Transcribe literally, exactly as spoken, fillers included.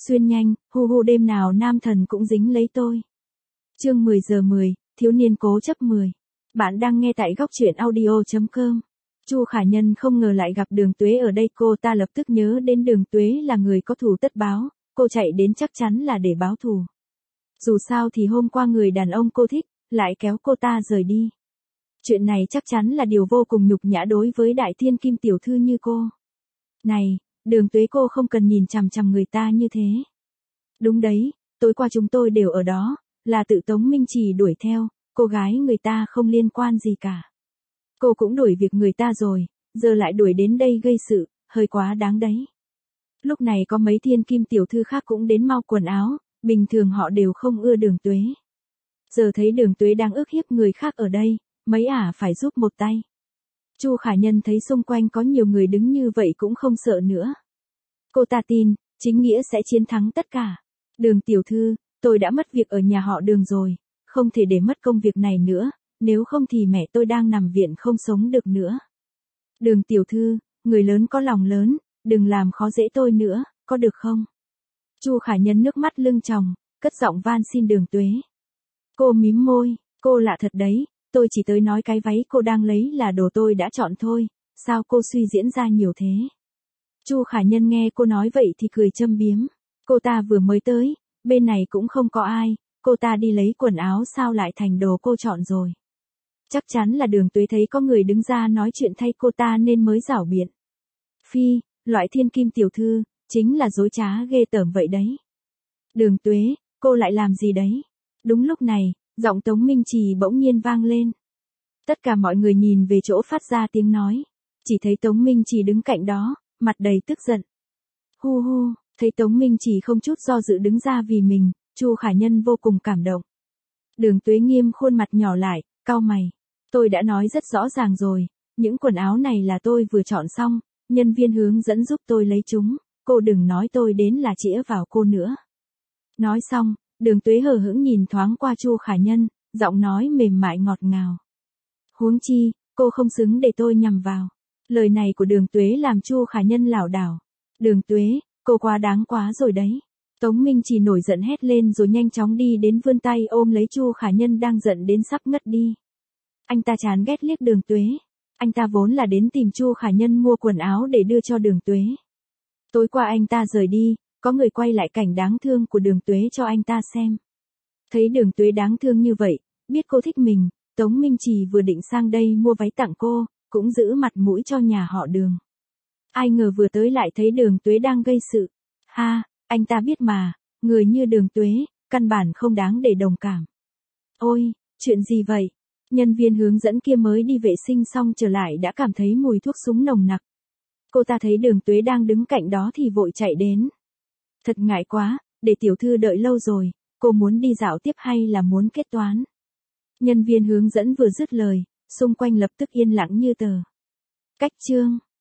Xuyên nhanh, hu hu đêm nào nam thần cũng dính lấy tôi. Chương mười giờ mười, thiếu niên cố chấp mười. Bạn đang nghe tại góc truyện audio chấm com. Chu Khả Nhân không ngờ lại gặp Đường Tuế ở đây, cô ta lập tức nhớ đến Đường Tuế là người có thù tất báo, cô chạy đến chắc chắn là để báo thù. Dù sao thì hôm qua người đàn ông cô thích, lại kéo cô ta rời đi. Chuyện này chắc chắn là điều vô cùng nhục nhã đối với đại thiên kim tiểu thư như cô. Này, Đường Tuế, cô không cần nhìn chằm chằm người ta như thế. Đúng đấy, tối qua chúng tôi đều ở đó, là tự Tống Minh Trì đuổi theo, cô gái người ta không liên quan gì cả. Cô cũng đuổi việc người ta rồi, giờ lại đuổi đến đây gây sự, hơi quá đáng đấy. Lúc này có mấy thiên kim tiểu thư khác cũng đến mau quần áo, bình thường họ đều không ưa Đường Tuế. Giờ thấy Đường Tuế đang ức hiếp người khác ở đây, mấy ả phải giúp một tay. Chu Khả Nhân thấy xung quanh có nhiều người đứng như vậy cũng không sợ nữa. Cô ta tin, chính nghĩa sẽ chiến thắng tất cả. Đường tiểu thư, tôi đã mất việc ở nhà họ Đường rồi, không thể để mất công việc này nữa, nếu không thì mẹ tôi đang nằm viện không sống được nữa. Đường tiểu thư, người lớn có lòng lớn, đừng làm khó dễ tôi nữa, có được không? Chu Khả Nhân nước mắt lưng tròng, cất giọng van xin Đường Tuế. Cô mím môi, cô lạ thật đấy, tôi chỉ tới nói cái váy cô đang lấy là đồ tôi đã chọn thôi, sao cô suy diễn ra nhiều thế? Chu Khả Nhân nghe cô nói vậy thì cười châm biếm, cô ta vừa mới tới, bên này cũng không có ai, cô ta đi lấy quần áo sao lại thành đồ cô chọn rồi. Chắc chắn là Đường Tuế thấy có người đứng ra nói chuyện thay cô ta nên mới giảo biện. Phi, loại thiên kim tiểu thư, chính là dối trá ghê tởm vậy đấy. Đường Tuế, cô lại làm gì đấy? Đúng lúc này, giọng Tống Minh Trì bỗng nhiên vang lên. Tất cả mọi người nhìn về chỗ phát ra tiếng nói. Chỉ thấy Tống Minh Trì đứng cạnh đó, mặt đầy tức giận. Hu hu, thấy Tống Minh Trì không chút do dự đứng ra vì mình, Chu Khả Nhân vô cùng cảm động. Đường Tuế nghiêm khuôn mặt nhỏ lại, cau mày. Tôi đã nói rất rõ ràng rồi, những quần áo này là tôi vừa chọn xong, nhân viên hướng dẫn giúp tôi lấy chúng, cô đừng nói tôi đến là chĩa vào cô nữa. Nói xong, Đường Tuế hờ hững nhìn thoáng qua Chu Khả Nhân, giọng nói mềm mại ngọt ngào. Huống chi, cô không xứng để tôi nhằm vào. Lời này của Đường Tuế làm Chu Khả Nhân lảo đảo. Đường Tuế, cô quá đáng quá rồi đấy. Tống Minh Trì nổi giận hét lên rồi nhanh chóng đi đến vươn tay ôm lấy Chu Khả Nhân đang giận đến sắp ngất đi. Anh ta chán ghét liếc Đường Tuế. Anh ta vốn là đến tìm Chu Khả Nhân mua quần áo để đưa cho Đường Tuế. Tối qua anh ta rời đi, có người quay lại cảnh đáng thương của Đường Tuế cho anh ta xem. Thấy Đường Tuế đáng thương như vậy, biết cô thích mình, Tống Minh Trì vừa định sang đây mua váy tặng cô, cũng giữ mặt mũi cho nhà họ Đường. Ai ngờ vừa tới lại thấy Đường Tuế đang gây sự. Ha, anh ta biết mà, người như Đường Tuế, căn bản không đáng để đồng cảm. Ôi, chuyện gì vậy? Nhân viên hướng dẫn kia mới đi vệ sinh xong trở lại đã cảm thấy mùi thuốc súng nồng nặc. Cô ta thấy Đường Tuế đang đứng cạnh đó thì vội chạy đến. Thật ngại quá, để tiểu thư đợi lâu rồi, cô muốn đi dạo tiếp hay là muốn kết toán? Nhân viên hướng dẫn vừa dứt lời, xung quanh lập tức yên lặng như tờ. Cách chương